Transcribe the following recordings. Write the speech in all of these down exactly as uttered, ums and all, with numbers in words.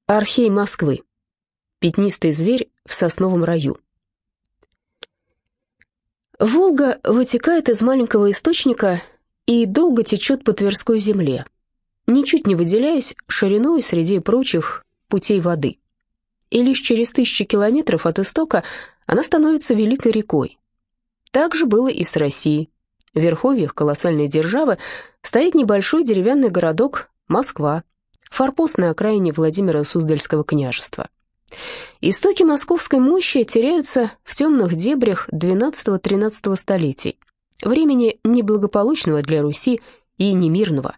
Архей Москвы. Пятнистый зверь в сосновом раю. Волга вытекает из маленького источника и долго течет по Тверской земле, ничуть не выделяясь шириной среди прочих путей воды. И лишь через тысячи километров от истока она становится великой рекой. Так же было и с Россией. В верховьях колоссальной державы стоит небольшой деревянный городок Москва, форпост на окраине Владимира Суздальского княжества. Истоки московской мощи теряются в темных дебрях двенадцатого-тринадцатого столетий, времени неблагополучного для Руси и немирного.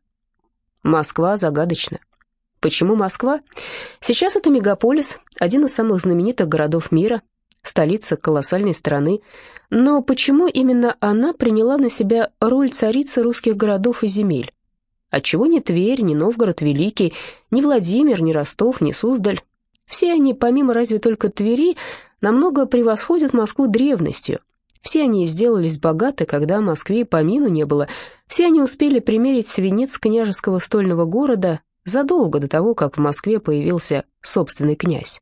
Москва загадочна. Почему Москва? Сейчас это мегаполис, один из самых знаменитых городов мира, столица колоссальной страны. Но почему именно она приняла на себя роль царицы русских городов и земель? Отчего ни Тверь, ни Новгород Великий, ни Владимир, ни Ростов, ни Суздаль? Все они, помимо разве только Твери, намного превосходят Москву древностью. Все они сделались богаты, когда Москве и помину не было. Все они успели примерить венец княжеского стольного города задолго до того, как в Москве появился собственный князь.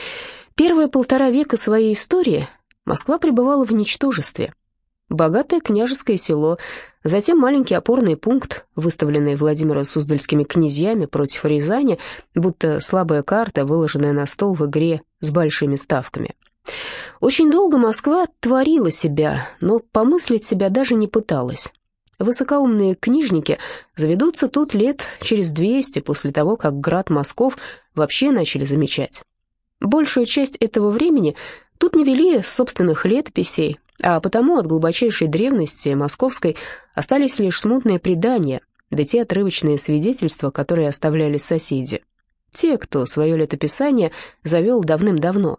Первые полтора века своей истории Москва пребывала в ничтожестве. Богатое княжеское село, затем маленький опорный пункт, выставленный Владимиро-Суздальскими князьями против Рязани, будто слабая карта, выложенная на стол в игре с большими ставками. Очень долго Москва творила себя, но помыслить себя даже не пыталась. Высокоумные книжники заведутся тут лет через двести после того, как град Москов вообще начали замечать. Большую часть этого времени тут не вели собственных летописей, а потому от глубочайшей древности московской остались лишь смутные предания, да те отрывочные свидетельства, которые оставляли соседи. Те, кто свое летописание завел давным-давно.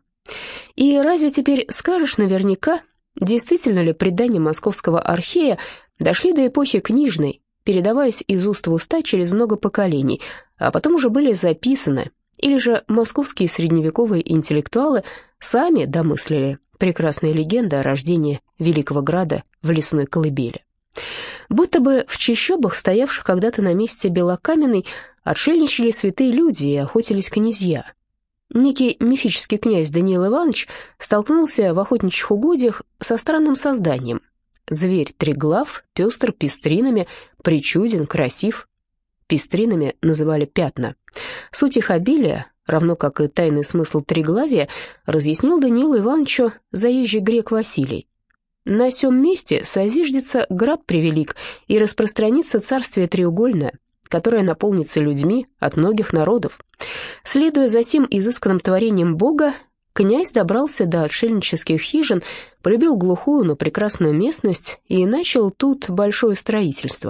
И разве теперь скажешь наверняка, действительно ли предания московского архея дошли до эпохи книжной, передаваясь из уст в уста через много поколений, а потом уже были записаны, или же московские средневековые интеллектуалы сами домыслили прекрасная легенда о рождении великого града в лесной колыбели. Будто бы в чащобах, стоявших когда-то на месте Белокаменной, отшельничали святые люди и охотились князья. Некий мифический князь Даниил Иванович столкнулся в охотничьих угодьях со странным созданием. Зверь триглав, пестр пестринами, причуден, красив. Пестринами называли пятна. Суть их обилия, равно как и тайный смысл триглавия, разъяснил Даниилу Ивановичу заезжий грек Василий. «На сём месте созиждется град превелик, и распространится царствие треугольное, которое наполнится людьми от многих народов». Следуя за сим изысканным творением Бога, князь добрался до отшельнических хижин, полюбил глухую, но прекрасную местность и начал тут большое строительство.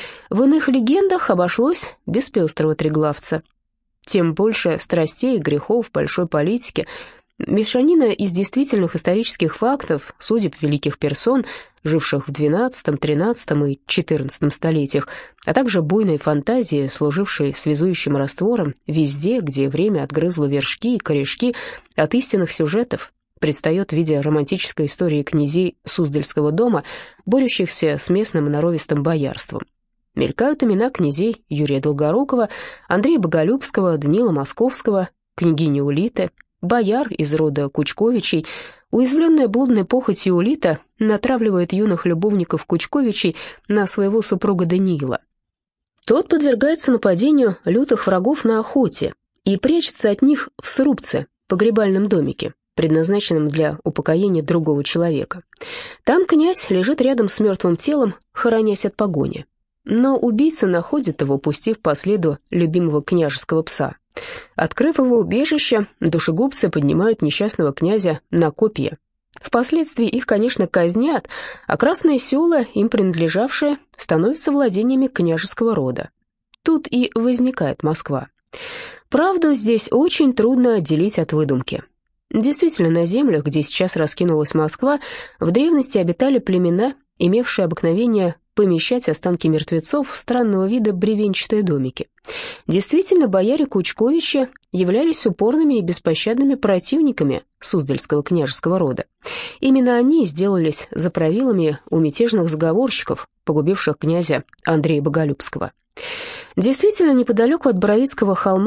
В иных легендах обошлось без пестрого триглавца. Тем больше страстей и грехов в большой политике. Мешанина из действительных исторических фактов, судеб великих персон, живших в двенадцатом, тринадцатом и четырнадцатом столетиях, а также буйной фантазии, служившей связующим раствором везде, где время отгрызло вершки и корешки от истинных сюжетов, предстает в виде романтической истории князей Суздальского дома, борющихся с местным норовистым боярством. Мелькают имена князей Юрия Долгорукова, Андрея Боголюбского, Даниила Московского, княгини Улиты, бояр из рода Кучковичей. Уязвленная блудной похотью Улита натравливает юных любовников Кучковичей на своего супруга Даниила. Тот подвергается нападению лютых врагов на охоте и прячется от них в срубце, погребальном домике, предназначенном для упокоения другого человека. Там князь лежит рядом с мертвым телом, хоронясь от погони. Но убийца находит его, пустив по следу любимого княжеского пса. Открыв его убежище, душегубцы поднимают несчастного князя на копья. Впоследствии их, конечно, казнят, а красные села, им принадлежавшие, становятся владениями княжеского рода. Тут и возникает Москва. Правду здесь очень трудно отделить от выдумки. Действительно, на землях, где сейчас раскинулась Москва, в древности обитали племена, имевшие обыкновение помещать останки мертвецов в странного вида бревенчатые домики. Действительно, бояре Кучковичи являлись упорными и беспощадными противниками Суздальского княжеского рода. Именно они сделались заправилами у мятежных заговорщиков, погубивших князя Андрея Боголюбского. Действительно, неподалеку от Боровицкого холма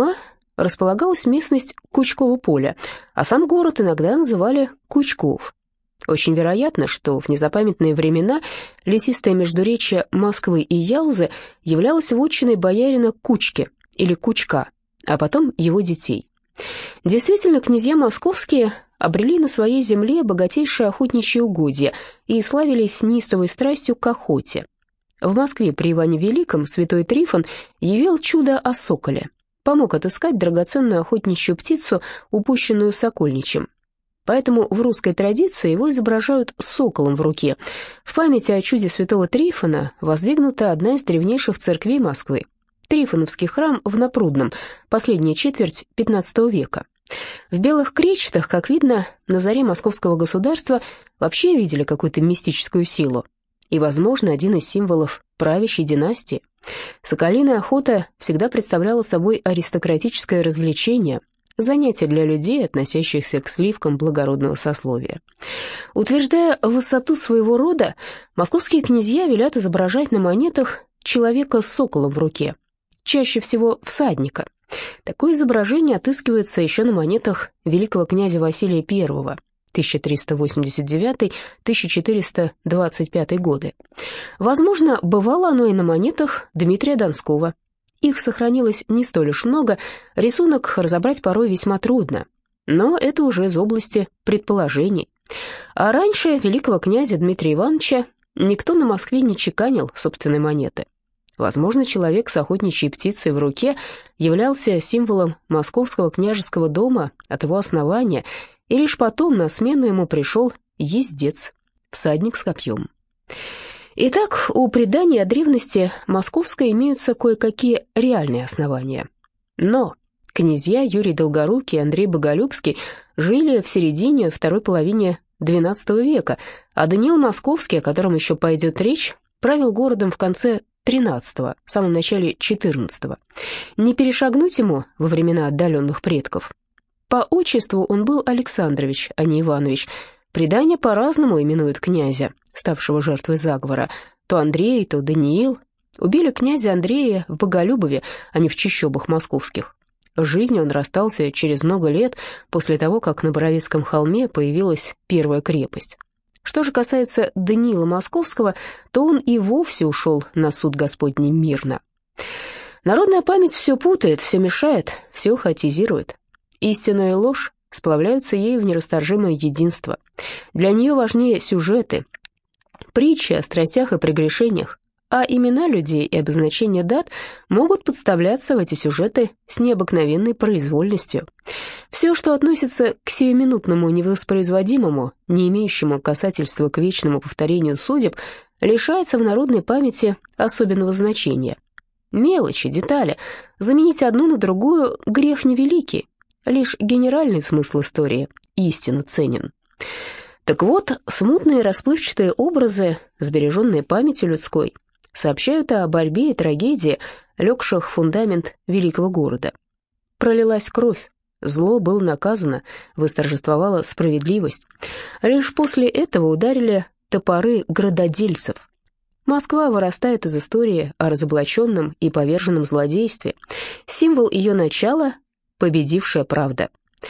располагалась местность Кучково поле, а сам город иногда называли Кучков. Очень вероятно, что в незапамятные времена лесистое междуречье Москвы и Яузы являлось вотчиной боярина Кучки или Кучка, а потом его детей. Действительно, князья московские обрели на своей земле богатейшие охотничьи угодья и славились неистовой страстью к охоте. В Москве при Иване Великом святой Трифон явил чудо о соколе, помог отыскать драгоценную охотничью птицу, упущенную сокольничем. Поэтому в русской традиции его изображают с соколом в руке. В память о чуде святого Трифона воздвигнута одна из древнейших церквей Москвы – Трифоновский храм в Напрудном, последняя четверть пятнадцатого века. В Белых Кречетах, как видно, на заре московского государства вообще видели какую-то мистическую силу и, возможно, один из символов правящей династии. Соколиная охота всегда представляла собой аристократическое развлечение, занятие для людей, относящихся к сливкам благородного сословия. Утверждая высоту своего рода, московские князья велят изображать на монетах человека с соколом в руке, чаще всего всадника. Такое изображение отыскивается еще на монетах великого князя Василия Первого, тысяча триста восемьдесят девятый — тысяча четыреста двадцать пятый годы. Возможно, бывало оно и на монетах Дмитрия Донского. Их сохранилось не столь уж много, рисунок разобрать порой весьма трудно, но это уже из области предположений. А раньше великого князя Дмитрия Ивановича никто на Москве не чеканил собственной монеты. Возможно, человек с охотничьей птицей в руке являлся символом московского княжеского дома от его основания, и лишь потом на смену ему пришел ездец, всадник с копьем. Итак, у преданий о древности московской имеются кое-какие реальные основания. Но князья Юрий Долгорукий и Андрей Боголюбский жили в середине, второй половине двенадцатого века, а Даниил Московский, о котором еще пойдет речь, правил городом в конце тринадцатого, в самом начале четырнадцатого. Не перешагнуть ему во времена отдаленных предков. По отчеству он был Александрович, а не Иванович. Предания по-разному именуют князя, ставшего жертвой заговора. То Андрей, то Даниил. Убили князя Андрея в Боголюбове, а не в чащобах московских. С жизнью он расстался через много лет после того, как на Боровицком холме появилась первая крепость. Что же касается Даниила Московского, то он и вовсе ушел на суд Господний мирно. Народная память все путает, все мешает, все хаотизирует. Истина и ложь сплавляются ей в нерасторжимое единство. Для нее важнее сюжеты, притчи о страстях и прегрешениях, а имена людей и обозначения дат могут подставляться в эти сюжеты с необыкновенной произвольностью. Все, что относится к сиюминутному невоспроизводимому, не имеющему касательства к вечному повторению судеб, лишается в народной памяти особенного значения. Мелочи, детали, заменить одну на другую – грех невеликий. Лишь генеральный смысл истории истинно ценен. Так вот, смутные расплывчатые образы, сбереженные памятью людской, сообщают о борьбе и трагедии, легших в фундамент великого города. Пролилась кровь, зло было наказано, восторжествовала справедливость. Лишь после этого ударили топоры градодельцев. Москва вырастает из истории о разоблаченном и поверженном злодействе. Символ ее начала — победившая правда.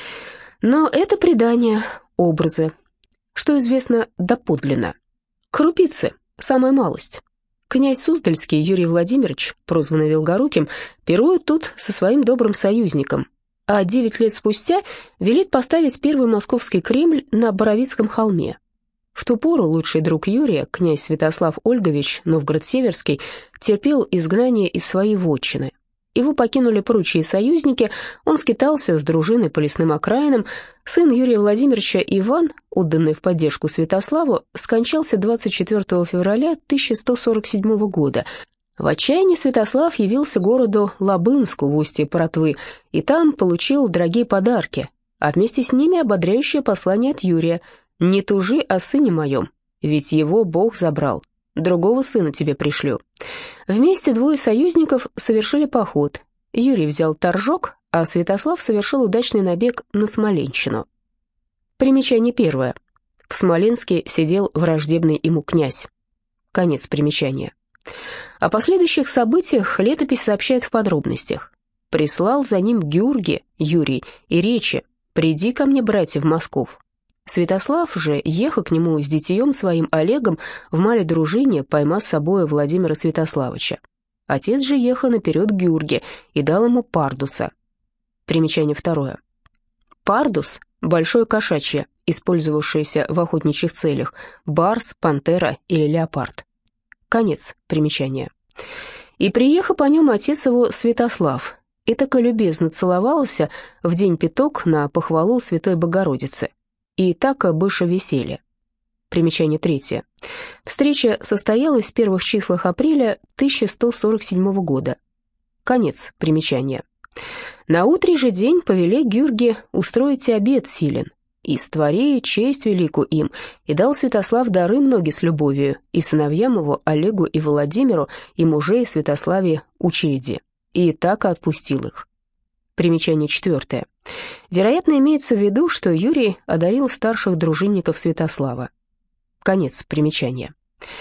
Но это предание, образы. Что известно доподлинно? Крупицы, самая малость. Князь Суздальский Юрий Владимирович, прозванный Долгоруким, пирует тут со своим добрым союзником, а девять лет спустя велит поставить первый московский Кремль на Боровицком холме. В ту пору лучший друг Юрия, князь Святослав Ольгович Новгород-Северский, терпел изгнание из своей вотчины. Его покинули прочие союзники, он скитался с дружиной по лесным окраинам. Сын Юрия Владимировича Иван, отданный в поддержку Святославу, скончался двадцать четвёртого февраля тысяча сто сорок седьмого года. В отчаянии Святослав явился к городу Лабынску в устье Паратвы, и там получил дорогие подарки, а вместе с ними ободряющее послание от Юрия: «Не тужи о сыне моем, ведь его Бог забрал. Другого сына тебе пришлю». Вместе двое союзников совершили поход. Юрий взял Торжок, а Святослав совершил удачный набег на Смоленщину. Примечание первое. В Смоленске сидел враждебный ему князь. Конец примечания. О последующих событиях летопись сообщает в подробностях. прислал за ним Георгий, Юрий, и речи: «Приди ко мне, братья, в Москов». Святослав же ехал к нему с детьем своим Олегом в малой дружине, пойма с собою Владимира Святославича. Отец же ехал наперед Георгия и дал ему пардуса. Примечание второе. Пардус — большое кошачье, использовавшееся в охотничьих целях, барс, пантера или леопард. Конец примечания. И приехал по нем отец его Святослав, и так и любезно целовался в день пяток на похвалу Святой Богородицы, и так и быше веселье. Примечание третье. Встреча состоялась в первых числах апреля тысяча сто сорок седьмого года. Конец примечания. На утрий же день повелей Георгий устроить обед силен, и створи честь великую им, и дал Святослав дары многие с любовью, и сыновьям его Олегу и Владимиру, и мужей Святославе учереди, и так и отпустил их. Примечание четвертое. Вероятно, имеется в виду, что Юрий одарил старших дружинников Святослава. Конец примечания.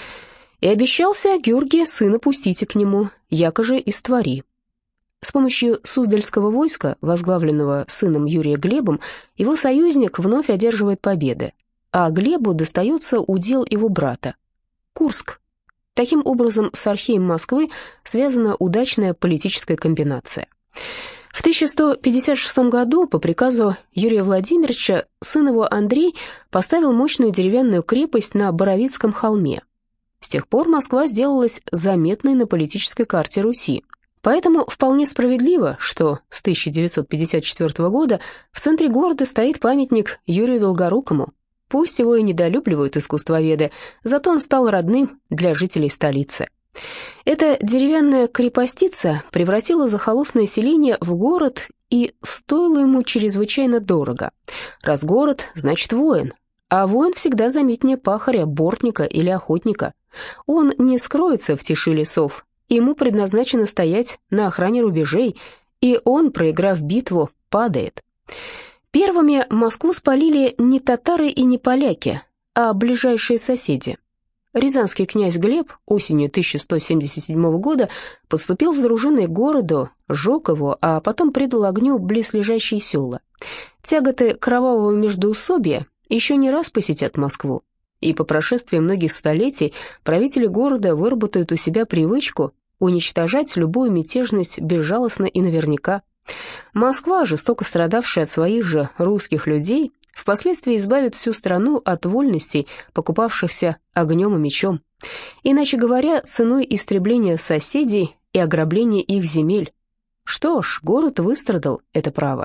И обещался Георгия сына пустите к нему, яко же и створи. С помощью Суздальского войска, возглавленного сыном Юрия Глебом, его союзник вновь одерживает победы, а Глебу достается удел его брата – Курск. Таким образом, с архием Москвы связана удачная политическая комбинация. В тысяча сто пятьдесят шестом году по приказу Юрия Владимировича сын его Андрей поставил мощную деревянную крепость на Боровицком холме. С тех пор Москва сделалась заметной на политической карте Руси. Поэтому вполне справедливо, что с тысяча девятьсот пятьдесят четвёртого года в центре города стоит памятник Юрию Долгорукому. Пусть его и недолюбливают искусствоведы, зато он стал родным для жителей столицы. Эта деревянная крепостица превратила захолустное селение в город и стоила ему чрезвычайно дорого. Раз город, значит воин, а воин всегда заметнее пахаря, бортника или охотника. Он не скроется в тиши лесов, ему предназначено стоять на охране рубежей, и он, проиграв битву, падает. Первыми Москву спалили не татары и не поляки, а ближайшие соседи. Рязанский князь Глеб осенью тысяча сто семьдесят седьмого года подступил с дружиной к городу, сжег его, а потом предал огню близлежащие села. Тяготы кровавого междоусобия еще не раз посетят Москву, и по прошествии многих столетий правители города выработают у себя привычку уничтожать любую мятежность безжалостно и наверняка. Москва, жестоко страдавшая от своих же русских людей, впоследствии избавит всю страну от вольностей, покупавшихся огнем и мечом. Иначе говоря, ценой истребления соседей и ограбления их земель. Что ж, город выстрадал это право.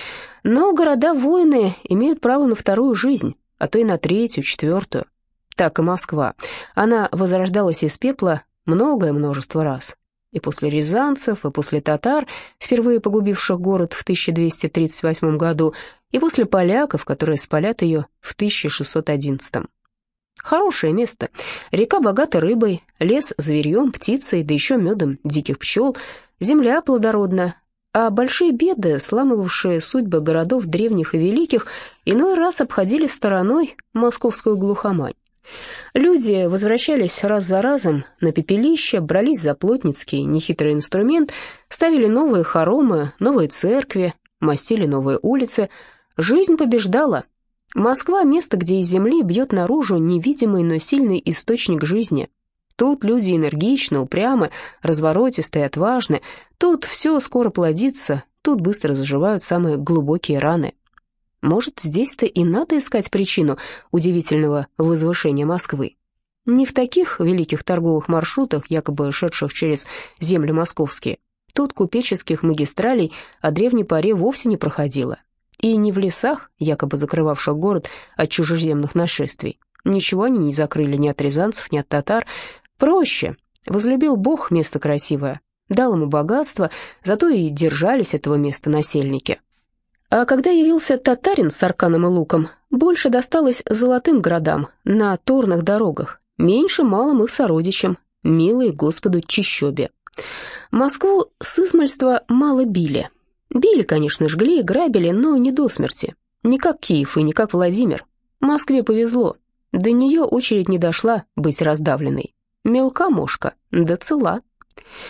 Но города-воины имеют право на вторую жизнь, а то и на третью, четвертую. Так и Москва. Она возрождалась из пепла многое множество раз. И после рязанцев, и после татар, впервые погубивших город в тысяча двести тридцать восьмом году, и после поляков, которые спалят ее в тысяча шестьсот одиннадцатом. Хорошее место. Река богата рыбой, лес зверьем, птицей, да еще медом диких пчел, земля плодородна, а большие беды, сламывавшие судьбы городов древних и великих, иной раз обходили стороной московскую глухомань. Люди возвращались раз за разом на пепелище, брались за плотницкий нехитрый инструмент, ставили новые хоромы, новые церкви, мастили новые улицы. Жизнь побеждала. Москва — место, где из земли бьет наружу невидимый, но сильный источник жизни. Тут люди энергичны, упрямы, разворотисты и отважны. Тут все скоро плодится, тут быстро заживают самые глубокие раны. Может, здесь-то и надо искать причину удивительного возвышения Москвы. Не в таких великих торговых маршрутах, якобы шедших через земли московские. Тут купеческих магистралей о древней поре вовсе не проходило. И не в лесах, якобы закрывавших город от чужеземных нашествий. Ничего они не закрыли ни от рязанцев, ни от татар. Проще. Возлюбил Бог место красивое, дал ему богатство, зато и держались этого места насельники. А когда явился татарин с арканом и луком, больше досталось золотым городам на торных дорогах, меньше малым их сородичам, милой Господу чищобе. Москву с измальства мало били. Били, конечно, жгли и грабили, но не до смерти. Не как Киев и не как Владимир. Москве повезло. До нее очередь не дошла быть раздавленной. Мелка мошка, да цела.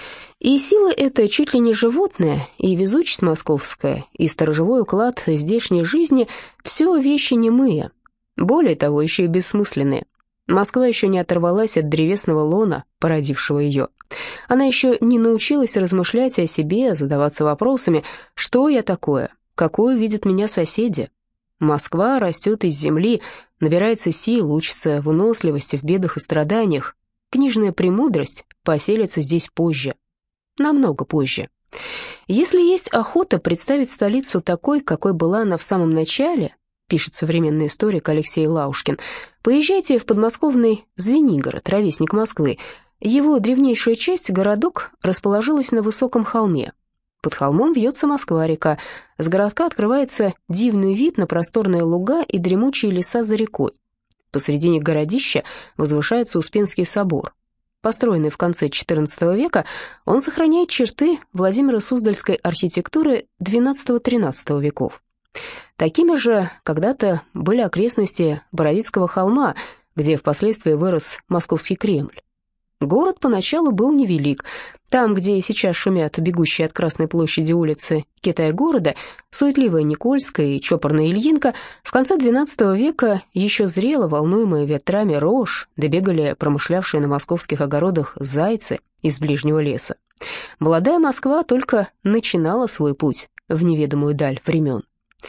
И сила эта чуть ли не животная, и везучесть московская, и сторожевой уклад здешней жизни — все вещи немые. Более того, еще и бессмысленные. Москва еще не оторвалась от древесного лона, породившего ее. Она еще не научилась размышлять о себе, задаваться вопросами, что я такое, какую видят меня соседи. Москва растет из земли, набирается сил, учится выносливости в бедах и страданиях. Книжная премудрость поселится здесь позже, намного позже. Если есть охота представить столицу такой, какой была она в самом начале, пишет современный историк Алексей Лаушкин, поезжайте в подмосковный Звенигород, ровесник Москвы. Его древнейшая часть, городок, расположилась на высоком холме. Под холмом вьется Москва-река. С городка открывается дивный вид на просторные луга и дремучие леса за рекой. Посредине городища возвышается Успенский собор. Построенный в конце четырнадцатого века, он сохраняет черты Владимиро-Суздальской архитектуры двенадцатого-тринадцатого веков. Такими же когда-то были окрестности Боровицкого холма, где впоследствии вырос Московский Кремль. Город поначалу был невелик. Там, где сейчас шумят бегущие от Красной площади улицы Китая-города, суетливая Никольская и чопорная Ильинка, в конце двенадцатого века еще зрело, волнуемые ветрами рожь, добегали промышлявшие на московских огородах зайцы из ближнего леса. Молодая Москва только начинала свой путь в неведомую даль времен.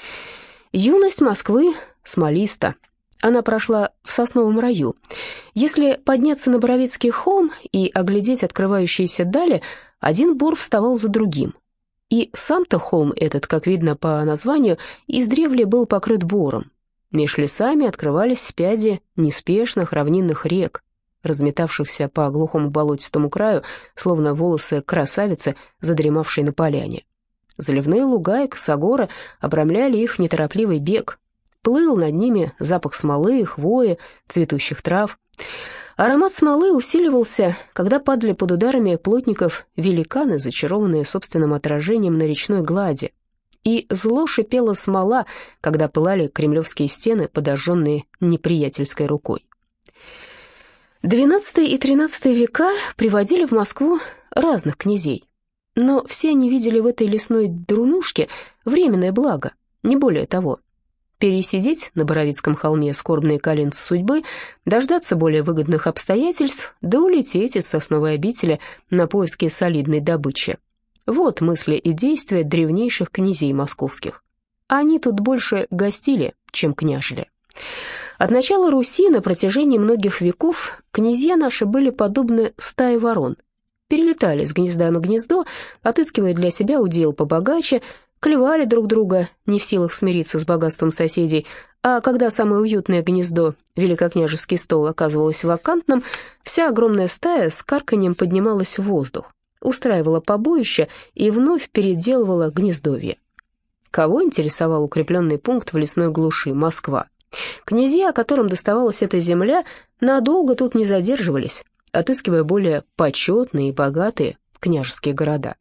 Юность Москвы смолиста. Она прошла в Сосновом раю. Если подняться на Боровицкий холм и оглядеть открывающиеся дали, один бор вставал за другим. И сам-то холм этот, как видно по названию, издревле был покрыт бором. Меж лесами открывались спяди неспешных равнинных рек, разметавшихся по глухому болотистому краю, словно волосы красавицы, задремавшей на поляне. Заливные луга и косогоры обрамляли их неторопливый бег. Плыл над ними запах смолы, хвои, цветущих трав. Аромат смолы усиливался, когда падали под ударами плотников великаны, зачарованные собственным отражением на речной глади. И зло шипела смола, когда пылали кремлевские стены, подожженные неприятельской рукой. двенадцатый и тринадцатый века приводили в Москву разных князей. Но все они видели в этой лесной дурнушке временное благо, не более того. Пересидеть на Боровицком холме скорбные коленцы судьбы, дождаться более выгодных обстоятельств, да улететь из сосновой обители на поиски солидной добычи. Вот мысли и действия древнейших князей московских. Они тут больше гостили, чем княжили. От начала Руси на протяжении многих веков князья наши были подобны стае ворон. Перелетали с гнезда на гнездо, отыскивая для себя удел побогаче, клевали друг друга, не в силах смириться с богатством соседей, а когда самое уютное гнездо, великокняжеский стол, оказывалось вакантным, вся огромная стая с карканьем поднималась в воздух, устраивала побоище и вновь переделывала гнездовье. Кого интересовал укрепленный пункт в лесной глуши Москва? Князья, которым доставалась эта земля, надолго тут не задерживались, отыскивая более почетные и богатые княжеские города.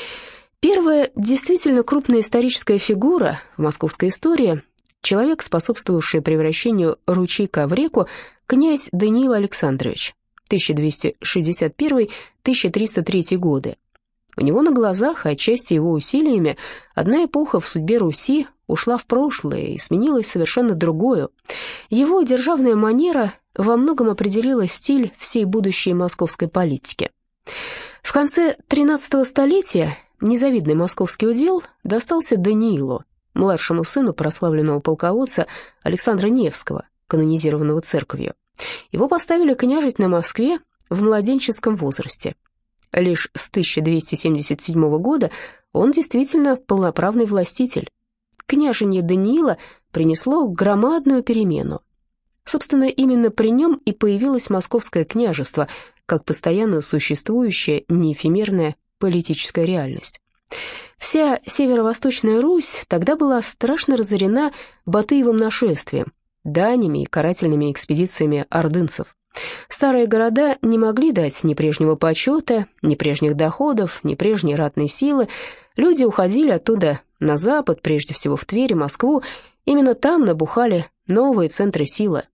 Первая действительно крупная историческая фигура в московской истории — человек, способствовавший превращению ручейка в реку, князь Даниил Александрович, тысяча двести шестьдесят первый — тысяча триста третий годы. У него на глазах, отчасти его усилиями, одна эпоха в судьбе Руси ушла в прошлое и сменилась совершенно другую. Его державная манера во многом определила стиль всей будущей московской политики. В конце тринадцатого столетия незавидный московский удел достался Даниилу, младшему сыну прославленного полководца Александра Невского, канонизированного церковью. Его поставили княжить на Москве в младенческом возрасте. Лишь с тысяча двести семьдесят седьмого года он действительно полноправный властитель. Княжение Даниила принесло громадную перемену. Собственно, именно при нем и появилось Московское княжество, как постоянно существующая неэфемерная политическая реальность. Вся северо-восточная Русь тогда была страшно разорена Батыевым нашествием, данями и карательными экспедициями ордынцев. Старые города не могли дать ни прежнего почета, ни прежних доходов, ни прежней ратной силы. Люди уходили оттуда на запад, прежде всего в Тверь и Москву. Именно там набухали новые центры силы.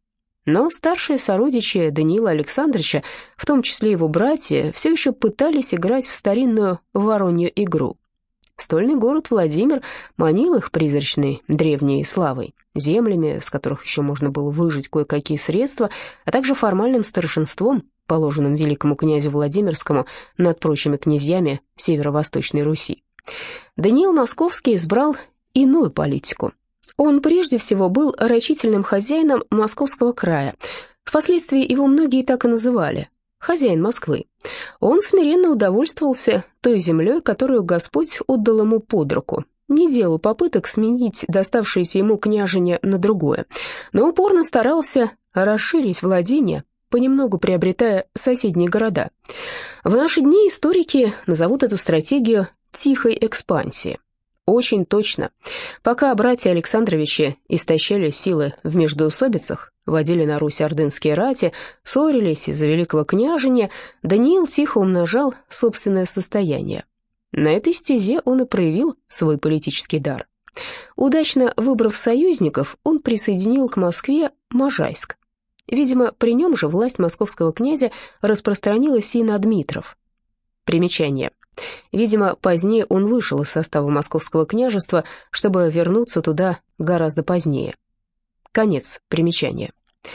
Но старшие сородичи Даниила Александровича, в том числе его братья, все еще пытались играть в старинную воронью игру. Стольный город Владимир манил их призрачной древней славой, землями, с которых еще можно было выжать кое-какие средства, а также формальным старшинством, положенным великому князю Владимирскому над прочими князьями северо-восточной Руси. Даниил Московский избрал иную политику. Он прежде всего был рачительным хозяином Московского края. Впоследствии его многие так и называли – хозяин Москвы. Он смиренно удовольствовался той землей, которую Господь отдал ему под руку, не делал попыток сменить доставшееся ему княжение на другое, но упорно старался расширить владения, понемногу приобретая соседние города. В наши дни историки назовут эту стратегию «тихой экспансией». Очень точно. Пока братья Александровичи истощали силы в междоусобицах, водили на Русь ордынские рати, ссорились из-за великого княжения, Даниил тихо умножал собственное состояние. На этой стезе он и проявил свой политический дар. Удачно выбрав союзников, он присоединил к Москве Можайск. Видимо, при нем же власть московского князя распространилась и на Дмитров. Примечание. Видимо, позднее он вышел из состава московского княжества, чтобы вернуться туда гораздо позднее. Конец примечания.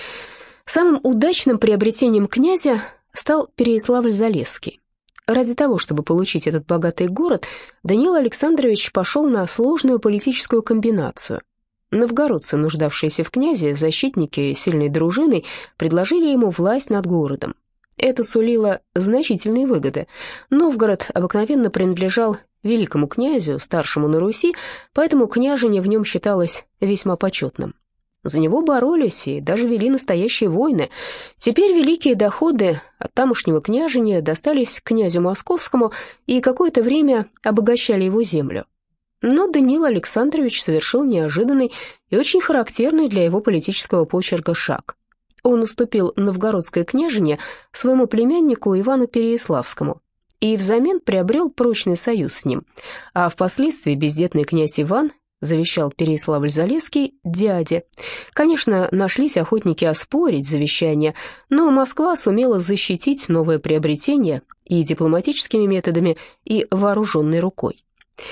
Самым удачным приобретением князя стал Переяславль-Залесский. Ради того, чтобы получить этот богатый город, Даниил Александрович пошел на сложную политическую комбинацию. Новгородцы, нуждавшиеся в князе, защитники сильной дружины, предложили ему власть над городом. Это сулило значительные выгоды. Новгород обыкновенно принадлежал великому князю, старшему на Руси, поэтому княжение в нем считалось весьма почетным. За него боролись и даже вели настоящие войны. Теперь великие доходы от тамошнего княжения достались князю Московскому и какое-то время обогащали его землю. Но Даниил Александрович совершил неожиданный и очень характерный для его политического почерка шаг. Он уступил новгородское княжение своему племяннику Ивану Переяславскому и взамен приобрел прочный союз с ним, а впоследствии бездетный князь Иван завещал Переяславль-Залесский дяде. Конечно, нашлись охотники оспорить завещание, но Москва сумела защитить новое приобретение и дипломатическими методами, и вооруженной рукой.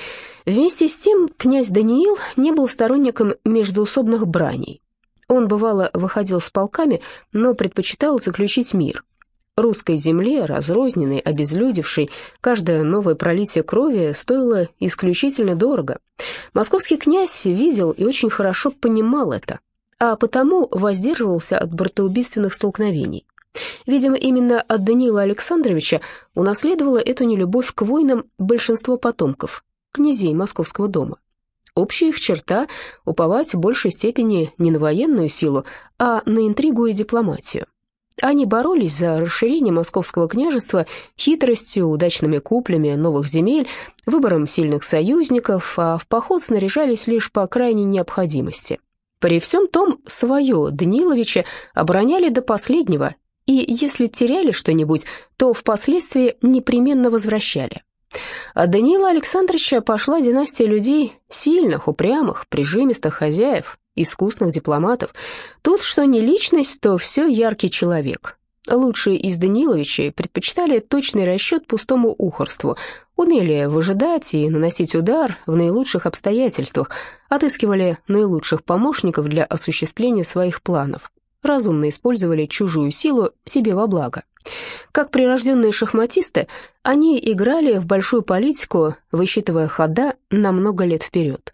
Вместе с тем князь Даниил не был сторонником междоусобных браней. Он, бывало, выходил с полками, но предпочитал заключить мир. Русской земле, разрозненной, обезлюдевшей, каждое новое пролитие крови стоило исключительно дорого. Московский князь видел и очень хорошо понимал это, а потому воздерживался от братоубийственных столкновений. Видимо, именно от Даниила Александровича унаследовало эту нелюбовь к войнам большинство потомков, князей Московского дома. Общая их черта – уповать в большей степени не на военную силу, а на интригу и дипломатию. Они боролись за расширение московского княжества хитростью, удачными куплями новых земель, выбором сильных союзников, а в поход снаряжались лишь по крайней необходимости. При всем том, свое Даниловича обороняли до последнего, и если теряли что-нибудь, то впоследствии непременно возвращали. От Даниила Александровича пошла династия людей сильных, упрямых, прижимистых хозяев, искусных дипломатов. Тут что не личность, то все яркий человек. Лучшие из Даниловичей предпочитали точный расчет пустому ухорству, умели выжидать и наносить удар в наилучших обстоятельствах, отыскивали наилучших помощников для осуществления своих планов, разумно использовали чужую силу себе во благо. Как прирожденные шахматисты, они играли в большую политику, высчитывая хода на много лет вперед.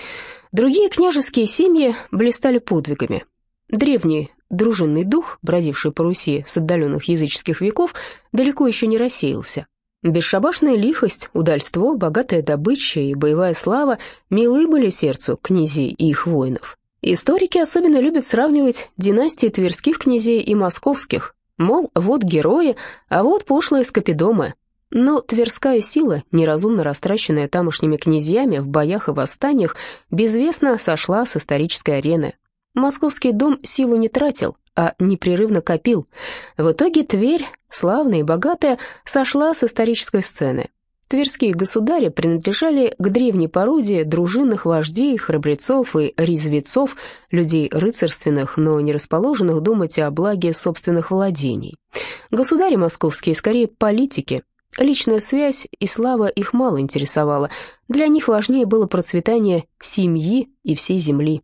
Другие княжеские семьи блистали подвигами. Древний дружинный дух, бродивший по Руси с отдаленных языческих веков, далеко еще не рассеялся. Бесшабашная лихость, удальство, богатая добыча и боевая слава милы были сердцу князей и их воинов. Историки особенно любят сравнивать династии тверских князей и московских, мол, вот герои, а вот пошлые скопидомы. Но тверская сила, неразумно растраченная тамошними князьями в боях и восстаниях, безвестно сошла с исторической арены. Московский дом силу не тратил, а непрерывно копил. В итоге Тверь, славная и богатая, сошла с исторической сцены. Тверские государи принадлежали к древней породе дружинных вождей, храбрецов и резвецов, людей рыцарственных, но не расположенных думать о благе собственных владений. Государи московские скорее политики. Личная связь и слава их мало интересовала. Для них важнее было процветание семьи и всей земли.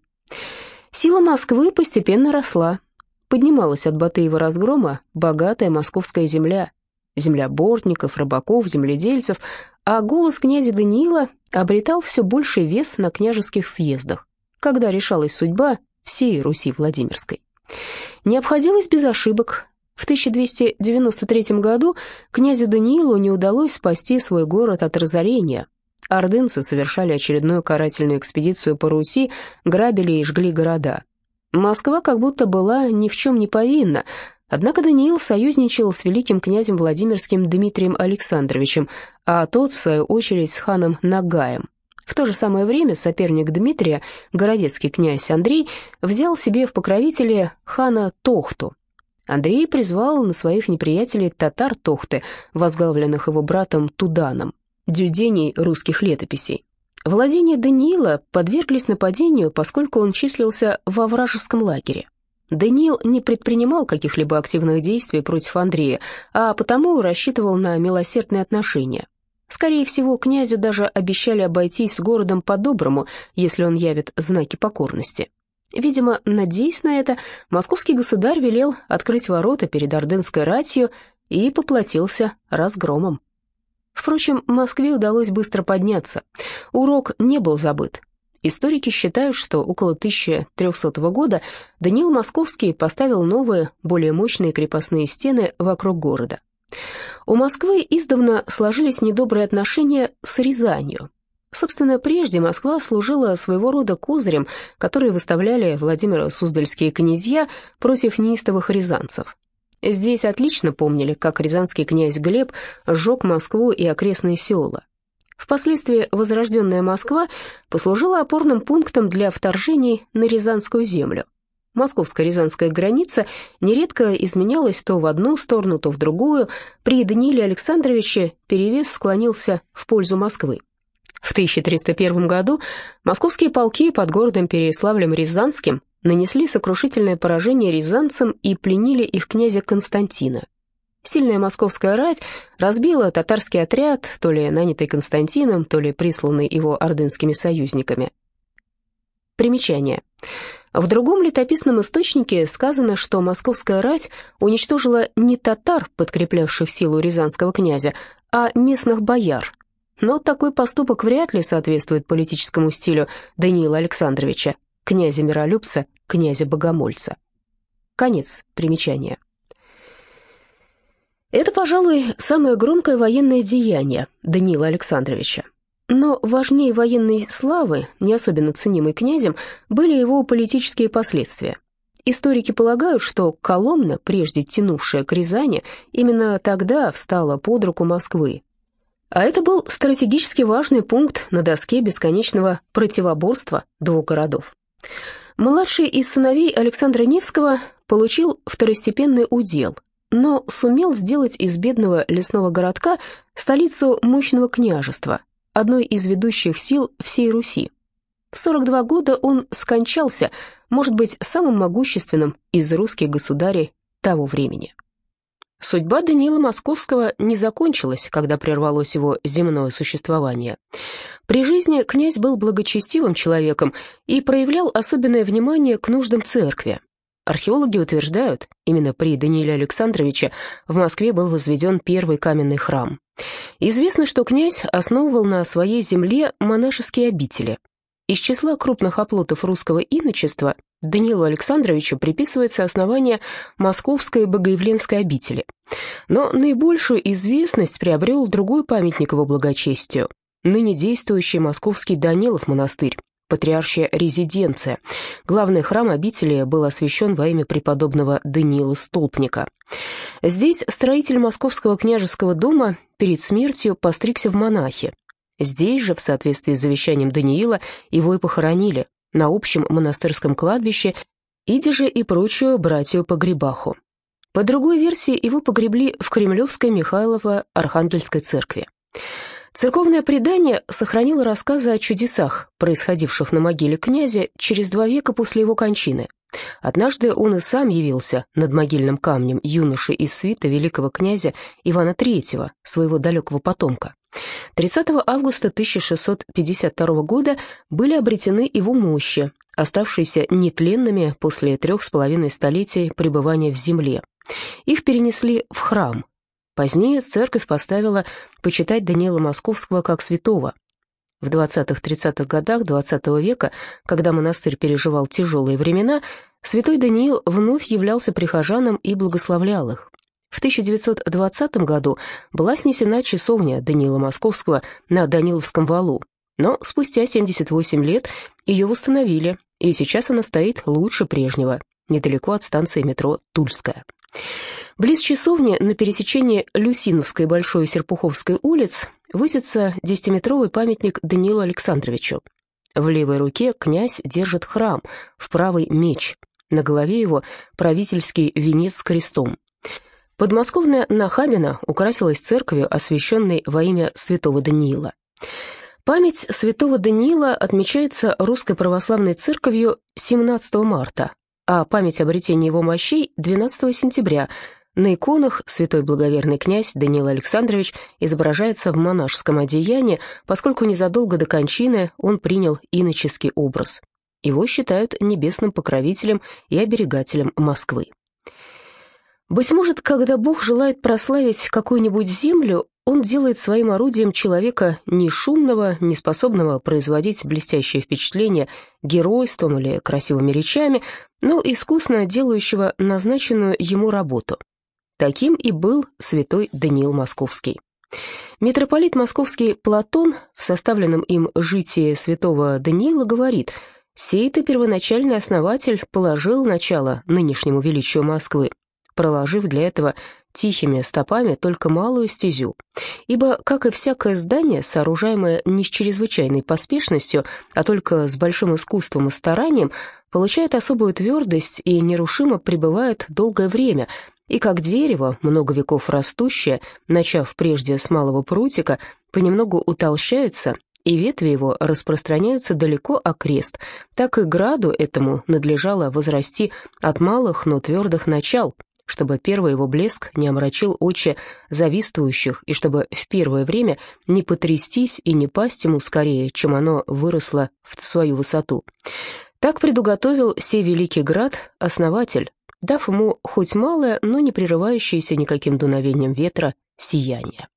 Сила Москвы постепенно росла. Поднималась от Батыева разгрома богатая московская земля. Земля бортников, рыбаков, земледельцев, а голос князя Даниила обретал все больший вес на княжеских съездах, когда решалась судьба всей Руси Владимирской. Не обходилось без ошибок. В тысяча двести девяносто третьем году князю Даниилу не удалось спасти свой город от разорения. Ордынцы совершали очередную карательную экспедицию по Руси, грабили и жгли города. Москва как будто была ни в чем не повинна. Однако Даниил союзничал с великим князем Владимирским Дмитрием Александровичем, а тот, в свою очередь, с ханом Нагаем. В то же самое время соперник Дмитрия, городецкий князь Андрей, взял себе в покровители хана Тохту. Андрей призвал на своих неприятелей татар Тохты, возглавленных его братом Туданом, дюденей русских летописей. Владения Даниила подверглись нападению, поскольку он числился во вражеском лагере. Даниил не предпринимал каких-либо активных действий против Андрея, а потому рассчитывал на милосердные отношения. Скорее всего, князю даже обещали обойтись с городом по-доброму, если он явит знаки покорности. Видимо, надеясь на это, московский государь велел открыть ворота перед ордынской ратью и поплатился разгромом. Впрочем, Москве удалось быстро подняться. Урок не был забыт. Историки считают, что около тысяча трехсотого года Даниил Московский поставил новые, более мощные крепостные стены вокруг города. У Москвы издавна сложились недобрые отношения с Рязанью. Собственно, прежде Москва служила своего рода козырем, который выставляли Владимиро-Суздальские князья против неистовых рязанцев. Здесь отлично помнили, как рязанский князь Глеб сжег Москву и окрестные села. Впоследствии возрожденная Москва послужила опорным пунктом для вторжений на Рязанскую землю. Московско-рязанская граница нередко изменялась то в одну сторону, то в другую. При Данииле Александровиче перевес склонился в пользу Москвы. В тысяча триста первом году московские полки под городом Переяславлем-Рязанским нанесли сокрушительное поражение рязанцам и пленили их князя Константина. Сильная московская рать разбила татарский отряд, то ли нанятый Константином, то ли присланный его ордынскими союзниками. Примечание. В другом летописном источнике сказано, что московская рать уничтожила не татар, подкреплявших силу рязанского князя, а местных бояр. Но такой поступок вряд ли соответствует политическому стилю Даниила Александровича, князя-миролюбца, князя-богомольца. Конец примечания. Это, пожалуй, самое громкое военное деяние Даниила Александровича. Но важнее военной славы, не особенно ценимой князем, были его политические последствия. Историки полагают, что Коломна, прежде тянувшая к Рязани, именно тогда встала под руку Москвы. А это был стратегически важный пункт на доске бесконечного противоборства двух городов. Младший из сыновей Александра Невского получил второстепенный удел, но сумел сделать из бедного лесного городка столицу мощного княжества, одной из ведущих сил всей Руси. В сорок два года он скончался, может быть, самым могущественным из русских государей того времени. Судьба Даниила Московского не закончилась, когда прервалось его земное существование. При жизни князь был благочестивым человеком и проявлял особенное внимание к нуждам церкви. Археологи утверждают, именно при Данииле Александровиче в Москве был возведен первый каменный храм. Известно, что князь основывал на своей земле монашеские обители. Из числа крупных оплотов русского иночества Даниилу Александровичу приписывается основание Московской Богоявленской обители. Но наибольшую известность приобрел другой памятник его благочестию, ныне действующий московский Данилов монастырь, патриаршая резиденция. Главный храм обители был освящен во имя преподобного Даниила Столпника. Здесь строитель Московского княжеского дома перед смертью постригся в монахи. Здесь же, в соответствии с завещанием Даниила, его и похоронили на общем монастырском кладбище, иди же и прочую братью по гребаху. По другой версии, его погребли в Кремлевской Михайлово-Архангельской церкви. Церковное предание сохранило рассказы о чудесах, происходивших на могиле князя через два века после его кончины. Однажды он и сам явился над могильным камнем юноши из свита великого князя Ивана Третьего, своего далекого потомка. тридцатого августа тысяча шестьсот пятьдесят второго года были обретены его мощи, оставшиеся нетленными после трех с половиной столетий пребывания в земле. Их перенесли в храм. Позднее церковь поставила почитать Даниила Московского как святого. В двадцатых-тридцатых годах двадцатого века, когда монастырь переживал тяжелые времена, святой Даниил вновь являлся прихожанам и благословлял их. В тысяча девятьсот двадцатом году была снесена часовня Даниила Московского на Даниловском валу, но спустя семьдесят восемь лет ее восстановили, и сейчас она стоит лучше прежнего, недалеко от станции метро Тульская. Близ часовни на пересечении Люсиновской и Большой Серпуховской улиц высится десятиметровый памятник Даниилу Александровичу. В левой руке князь держит храм, в правой — меч. На голове его правительский венец с крестом. Подмосковная Нахабино украсилась церковью, освященной во имя святого Даниила. Память святого Даниила отмечается Русской Православной Церковью семнадцатого марта, а память обретения его мощей — двенадцатого сентября. На иконах святой благоверный князь Даниил Александрович изображается в монашеском одеянии, поскольку незадолго до кончины он принял иноческий образ. Его считают небесным покровителем и оберегателем Москвы. Быть может, когда Бог желает прославить какую-нибудь землю, он делает своим орудием человека не шумного, не способного производить блестящее впечатление геройством или красивыми речами, но искусно делающего назначенную ему работу. Таким и был святой Даниил Московский. Митрополит Московский Платон в составленном им житии святого Даниила говорит: «Сей-то первоначальный основатель положил начало нынешнему величию Москвы, проложив для этого тихими стопами только малую стезю. Ибо, как и всякое здание, сооружаемое не с чрезвычайной поспешностью, а только с большим искусством и старанием, получает особую твердость и нерушимо пребывает долгое время, и как дерево, много веков растущее, начав прежде с малого прутика, понемногу утолщается, и ветви его распространяются далеко окрест, так и граду этому надлежало возрасти от малых, но твердых начал, чтобы первый его блеск не омрачил очи завистующих, и чтобы в первое время не потрястись и не пасть ему скорее, чем оно выросло в свою высоту. Так предуготовил сей великий град основатель, дав ему хоть малое, но не прерывающееся никаким дуновением ветра сияние».